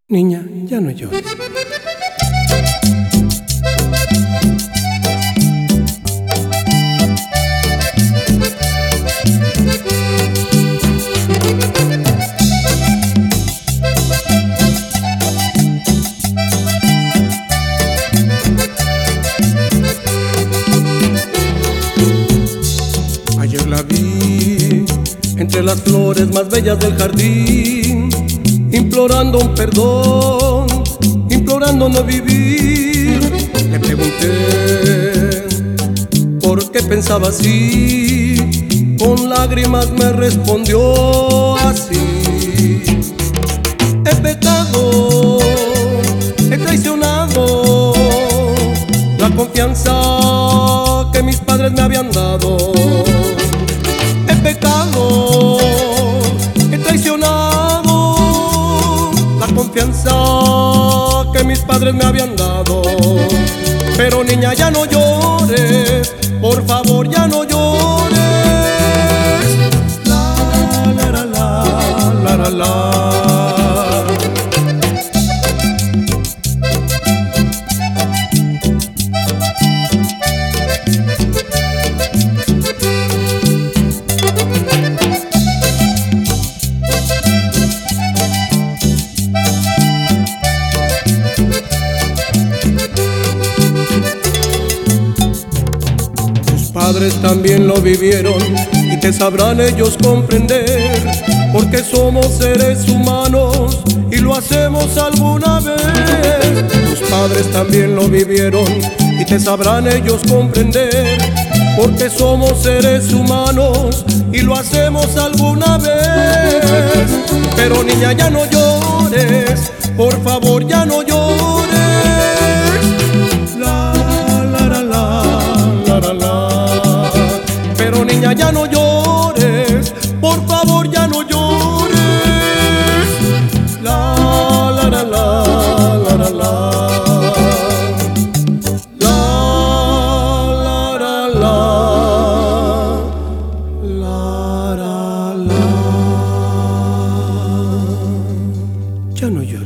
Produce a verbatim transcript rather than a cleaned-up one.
Niña, ya no llores. Ayer la vi entre las flores más bellas del jardín, implorando un perdón, implorando no vivir. Le pregunté por qué pensaba así, con lágrimas me respondió así: he pecado, he traicionado la confianza que mis padres me habían dado. He pecado, he traicionado la confianza que mis padres me habían dado. Pero niña, ya no llores, por favor, ya no llores. La, la, la, la, la, la, la. Padres también lo vivieron y te sabrán ellos comprender, porque somos seres humanos y lo hacemos alguna vez. Tus padres también lo vivieron y te sabrán ellos comprender, porque somos seres humanos y lo hacemos alguna vez. Pero niña, ya no llores, por favor, ya no llores. La, la, la, la, la, la, la. Pero niña, ya no llores, por favor, ya no llores. La, la, la, la, la, la, la. La, la, la, la, la, la. Ya no llores.